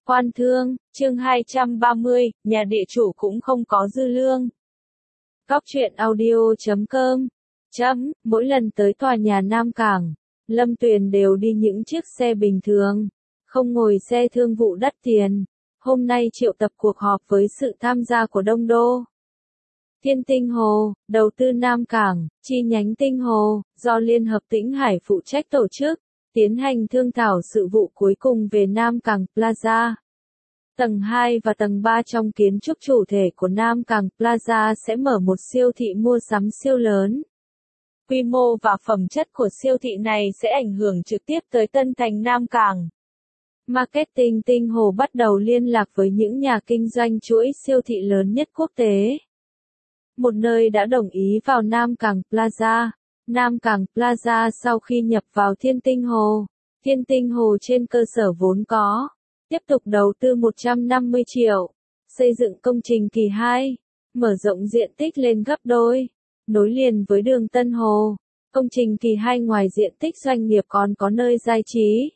Quan thương, chương 230, nhà địa chủ cũng không có dư lương. Góc truyện audio.com. Mỗi lần tới tòa nhà Nam Cảng, Lâm Tuyền đều đi những chiếc xe bình thường, không ngồi xe thương vụ đắt tiền. Hôm nay triệu tập cuộc họp với sự tham gia của Đông Đô, Thiên Tinh Hồ, đầu tư Nam Cảng, chi nhánh Tinh Hồ, do Liên hợp Tĩnh Hải phụ trách tổ chức, tiến hành thương thảo sự vụ cuối cùng về Nam Cảng Plaza. Tầng 2 và tầng 3 trong kiến trúc chủ thể của Nam Cảng Plaza sẽ mở một siêu thị mua sắm siêu lớn. Quy mô và phẩm chất của siêu thị này sẽ ảnh hưởng trực tiếp tới Tân Thành Nam Cảng. Marketing Tinh Hồ bắt đầu liên lạc với những nhà kinh doanh chuỗi siêu thị lớn nhất quốc tế. Một nơi đã đồng ý vào Nam Cảng Plaza. Nam Cảng Plaza sau khi nhập vào Thiên Tinh Hồ trên cơ sở vốn có, tiếp tục đầu tư 150 triệu, xây dựng công trình kỳ 2, mở rộng diện tích lên gấp đôi, nối liền với đường Tân Hồ. Công trình kỳ 2 ngoài diện tích doanh nghiệp còn có nơi giải trí,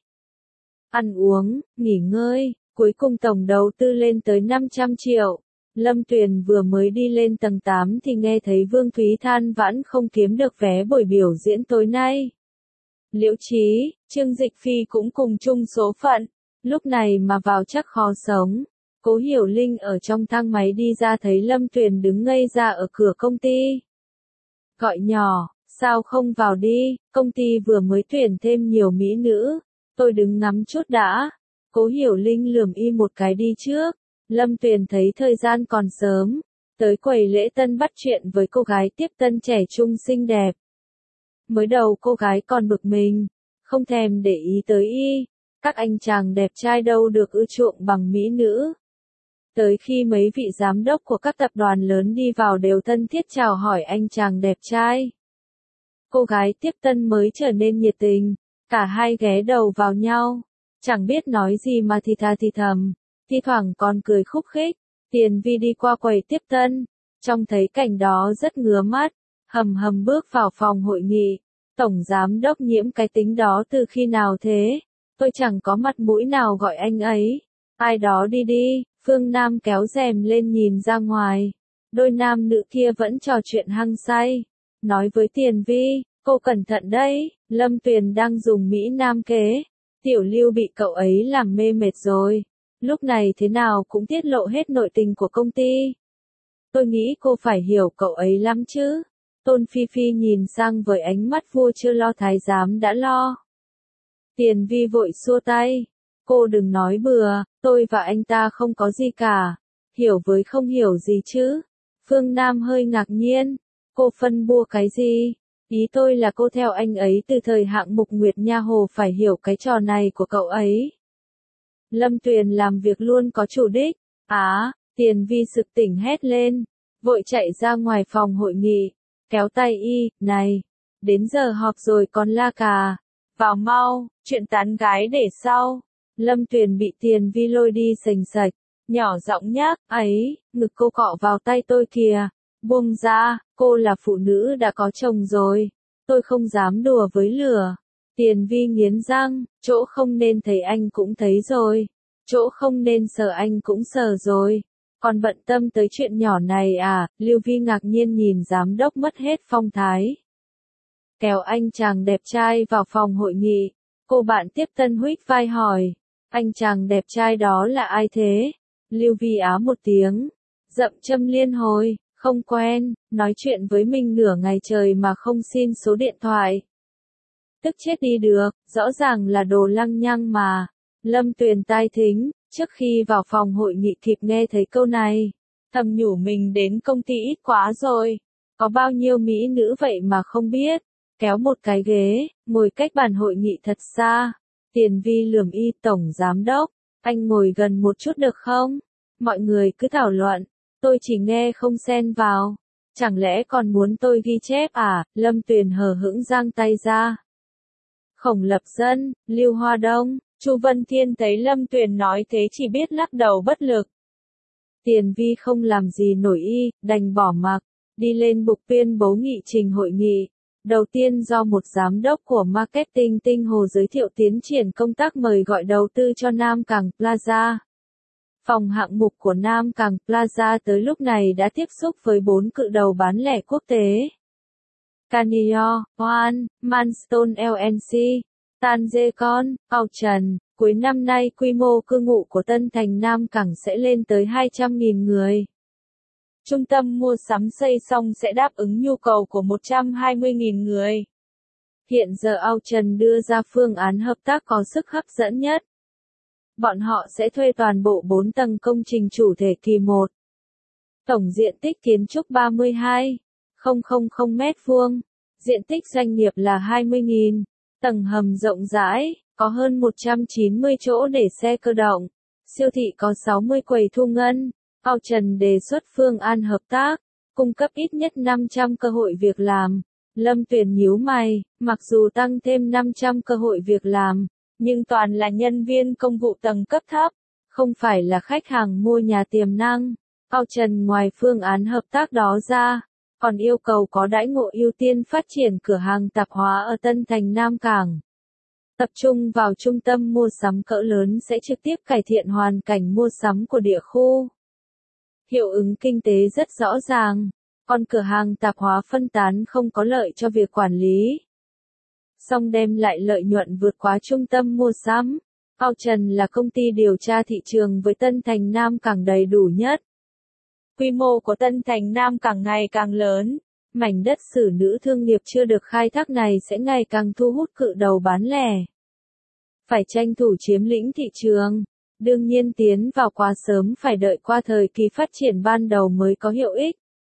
ăn uống, nghỉ ngơi, cuối cùng tổng đầu tư lên tới 500 triệu. Lâm Tuyền vừa mới đi lên tầng 8 thì nghe thấy Vương Thúy than vãn không kiếm được vé buổi biểu diễn tối nay. Liễu Trí, Trương Dịch Phi cũng cùng chung số phận, lúc này mà vào chắc khó sống. Cố Hiểu Linh ở trong thang máy đi ra thấy Lâm Tuyền đứng ngây ra ở cửa công ty. Gọi nhỏ, sao không vào đi, công ty vừa mới tuyển thêm nhiều mỹ nữ, tôi đứng ngắm chút đã. Cố Hiểu Linh lườm y một cái đi trước. Lâm Tuyền thấy thời gian còn sớm, tới quầy lễ tân bắt chuyện với cô gái tiếp tân trẻ trung xinh đẹp. Mới đầu cô gái còn bực mình, không thèm để ý tới y, các anh chàng đẹp trai đâu được ưa chuộng bằng mỹ nữ. Tới khi mấy vị giám đốc của các tập đoàn lớn đi vào đều thân thiết chào hỏi anh chàng đẹp trai. Cô gái tiếp tân mới trở nên nhiệt tình, cả hai ghé đầu vào nhau, chẳng biết nói gì mà thì thà thì thầm. Thi thoảng còn cười khúc khích. Tiền Vi đi qua quầy tiếp tân, trông thấy cảnh đó rất ngứa mắt, hầm hầm bước vào phòng hội nghị. Tổng giám đốc Nhiễm cái tính đó từ khi nào thế? Tôi chẳng có mặt mũi nào gọi anh ấy. Ai đó đi đi. Phương Nam kéo rèm lên nhìn ra ngoài. Đôi nam nữ kia vẫn trò chuyện hăng say. Nói với Tiền Vi, cô cẩn thận đấy, Lâm Tuyền đang dùng Mỹ Nam kế. Tiểu Lưu bị cậu ấy làm mê mệt rồi. Lúc này thế nào cũng tiết lộ hết nội tình của công ty. Tôi nghĩ cô phải hiểu cậu ấy lắm chứ. Tôn Phi Phi nhìn sang với ánh mắt vua chưa lo thái giám đã lo. Tiền Vi vội xua tay. Cô đừng nói bừa, tôi và anh ta không có gì cả. Hiểu với không hiểu gì chứ. Phương Nam hơi ngạc nhiên. Cô phân bua cái gì? Ý tôi là cô theo anh ấy từ thời hạng mục Nguyệt Nha Hồ phải hiểu cái trò này của cậu ấy. Lâm Tuyền làm việc luôn có chủ đích. Tiền Vi sực tỉnh hét lên, vội chạy ra ngoài phòng hội nghị, kéo tay y, này, đến giờ họp rồi còn la cà, vào mau, chuyện tán gái để sau. Lâm Tuyền bị Tiền Vi lôi đi sành sạch, nhỏ giọng nhắc, ấy, ngực cô cọ vào tay tôi kìa, buông ra, cô là phụ nữ đã có chồng rồi, tôi không dám đùa với lửa. Tiền Vi nghiến răng, chỗ không nên thấy anh cũng thấy rồi, chỗ không nên sờ anh cũng sờ rồi, còn bận tâm tới chuyện nhỏ này à? Lưu Vi ngạc nhiên nhìn giám đốc mất hết phong thái. Kéo anh chàng đẹp trai vào phòng hội nghị, cô bạn tiếp tân huých vai hỏi, anh chàng đẹp trai đó là ai thế? Lưu Vi á một tiếng, dậm châm liên hồi, không quen, nói chuyện với mình nửa ngày trời mà không xin số điện thoại. Tức chết đi được, rõ ràng là đồ lăng nhăng mà. Lâm Tuyền tai thính, trước khi vào phòng hội nghị kịp nghe thấy câu này, thầm nhủ mình đến công ty ít quá rồi, có bao nhiêu mỹ nữ vậy mà không biết. Kéo một cái ghế, ngồi cách bàn hội nghị thật xa. Tiền Vi lườm y, tổng giám đốc, anh ngồi gần một chút được không? Mọi người cứ thảo luận, tôi chỉ nghe không xen vào. Chẳng lẽ còn muốn tôi ghi chép à? Lâm Tuyền hờ hững giang tay ra. Khổng Lập Dân, Lưu Hoa Đông, Chu Vân Thiên thấy Lâm Tuyền nói thế chỉ biết lắc đầu bất lực. Tiền Vi không làm gì nổi y, đành bỏ mặc, đi lên bục tuyên bố nghị trình hội nghị. Đầu tiên do một giám đốc của Marketing Tinh Hồ giới thiệu tiến triển công tác mời gọi đầu tư cho Nam Cảng Plaza. Phòng hạng mục của Nam Càng Plaza tới lúc này đã tiếp xúc với 4 cự đầu bán lẻ quốc tế. Canio, One, Milestone LNC, Tanjecon, Auchan. Cuối năm nay quy mô cư ngụ của Tân Thành Nam Cảng sẽ lên tới 200.000 người. Trung tâm mua sắm xây xong sẽ đáp ứng nhu cầu của 120.000 người. Hiện giờ Auchan đưa ra phương án hợp tác có sức hấp dẫn nhất. Bọn họ sẽ thuê toàn bộ 4 tầng công trình chủ thể kỳ 1. Tổng diện tích kiến trúc 32,000 mét vuông. Diện tích doanh nghiệp là 20.000. Tầng hầm rộng rãi, có hơn 190 chỗ để xe cơ động. Siêu thị có 60 quầy thu ngân. Auchan đề xuất phương án hợp tác, cung cấp ít nhất 500 cơ hội việc làm. Lâm Tuyền nhíu mày, mặc dù tăng thêm 500 cơ hội việc làm, nhưng toàn là nhân viên công vụ tầng cấp thấp, không phải là khách hàng mua nhà tiềm năng. Auchan ngoài phương án hợp tác đó ra, còn yêu cầu có đãi ngộ ưu tiên phát triển cửa hàng tạp hóa ở Tân Thành Nam Cảng. Tập trung vào trung tâm mua sắm cỡ lớn sẽ trực tiếp cải thiện hoàn cảnh mua sắm của địa khu. Hiệu ứng kinh tế rất rõ ràng, còn cửa hàng tạp hóa phân tán không có lợi cho việc quản lý. Song đem lại lợi nhuận vượt quá trung tâm mua sắm. Auchan là công ty điều tra thị trường với Tân Thành Nam Cảng đầy đủ nhất. Quy mô của Tân Thành Nam Cảng ngày càng lớn, mảnh đất xử nữ thương nghiệp chưa được khai thác này sẽ ngày càng thu hút cự đầu bán lẻ. Phải tranh thủ chiếm lĩnh thị trường, đương nhiên tiến vào quá sớm phải đợi qua thời kỳ phát triển ban đầu mới có hiệu ích.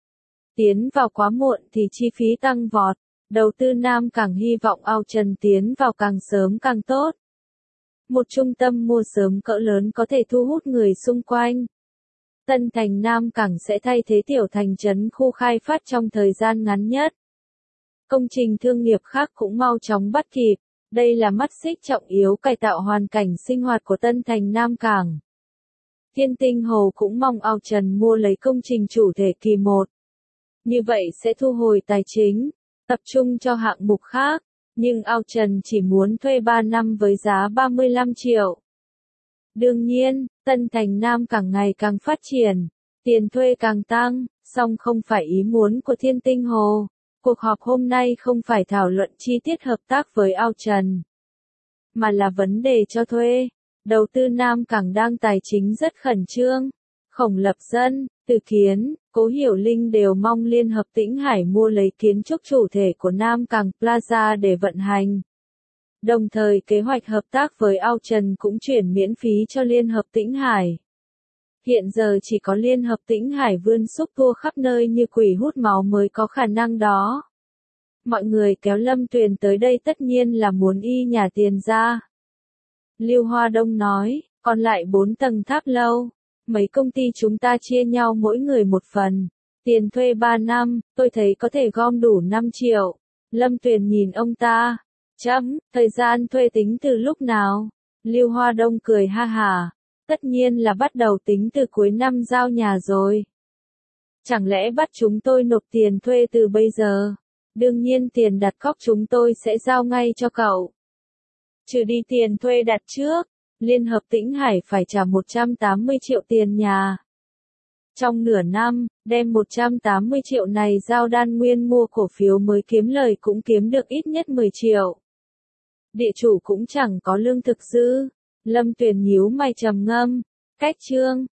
Tiến vào quá muộn thì chi phí tăng vọt, đầu tư Nam Cảng hy vọng Auchan tiến vào càng sớm càng tốt. Một trung tâm mua sớm cỡ lớn có thể thu hút người xung quanh. Tân Thành Nam Cảng sẽ thay thế tiểu thành trấn khu khai phát trong thời gian ngắn nhất. Công trình thương nghiệp khác cũng mau chóng bắt kịp, đây là mắt xích trọng yếu cải tạo hoàn cảnh sinh hoạt của Tân Thành Nam Cảng. Thiên Tinh Hồ cũng mong Auchan mua lấy công trình chủ thể kỳ 1. Như vậy sẽ thu hồi tài chính, tập trung cho hạng mục khác, nhưng Auchan chỉ muốn thuê 3 năm với giá 35 triệu. Đương nhiên, Tân Thành Nam càng ngày càng phát triển, tiền thuê càng tăng, song không phải ý muốn của Thiên Tinh Hồ. Cuộc họp hôm nay không phải thảo luận chi tiết hợp tác với Auchan, mà là vấn đề cho thuê. Đầu tư Nam Cảng đang tài chính rất khẩn trương. Khổng Lập Dân, Từ Kiến, Cố Hiểu Linh đều mong Liên Hợp Tĩnh Hải mua lấy kiến trúc chủ thể của Nam Càng Plaza để vận hành. Đồng thời kế hoạch hợp tác với Auchan cũng chuyển miễn phí cho Liên Hợp Tĩnh Hải. Hiện giờ chỉ có Liên Hợp Tĩnh Hải vươn xúc tua khắp nơi như quỷ hút máu mới có khả năng đó. Mọi người kéo Lâm Tuyền tới đây tất nhiên là muốn y nhả tiền ra. Lưu Hoa Đông nói, còn lại 4 tầng tháp lâu. Mấy công ty chúng ta chia nhau mỗi người một phần. Tiền thuê 3 năm, tôi thấy có thể gom đủ 5 triệu. Lâm Tuyền nhìn ông ta. Thời gian thuê tính từ lúc nào? Lưu Hoa Đông cười ha hả. Tất nhiên là bắt đầu tính từ cuối năm giao nhà rồi. Chẳng lẽ bắt chúng tôi nộp tiền thuê từ bây giờ? Đương nhiên tiền đặt cọc chúng tôi sẽ giao ngay cho cậu. Trừ đi tiền thuê đặt trước, Liên Hợp Tĩnh Hải phải trả 180 triệu tiền nhà. Trong nửa năm, đem 180 triệu này giao Đan Nguyên mua cổ phiếu mới kiếm lời cũng kiếm được ít nhất 10 triệu. Địa chủ cũng chẳng có lương thực dư. Lâm Tuyền nhíu mày trầm ngâm. Cách chương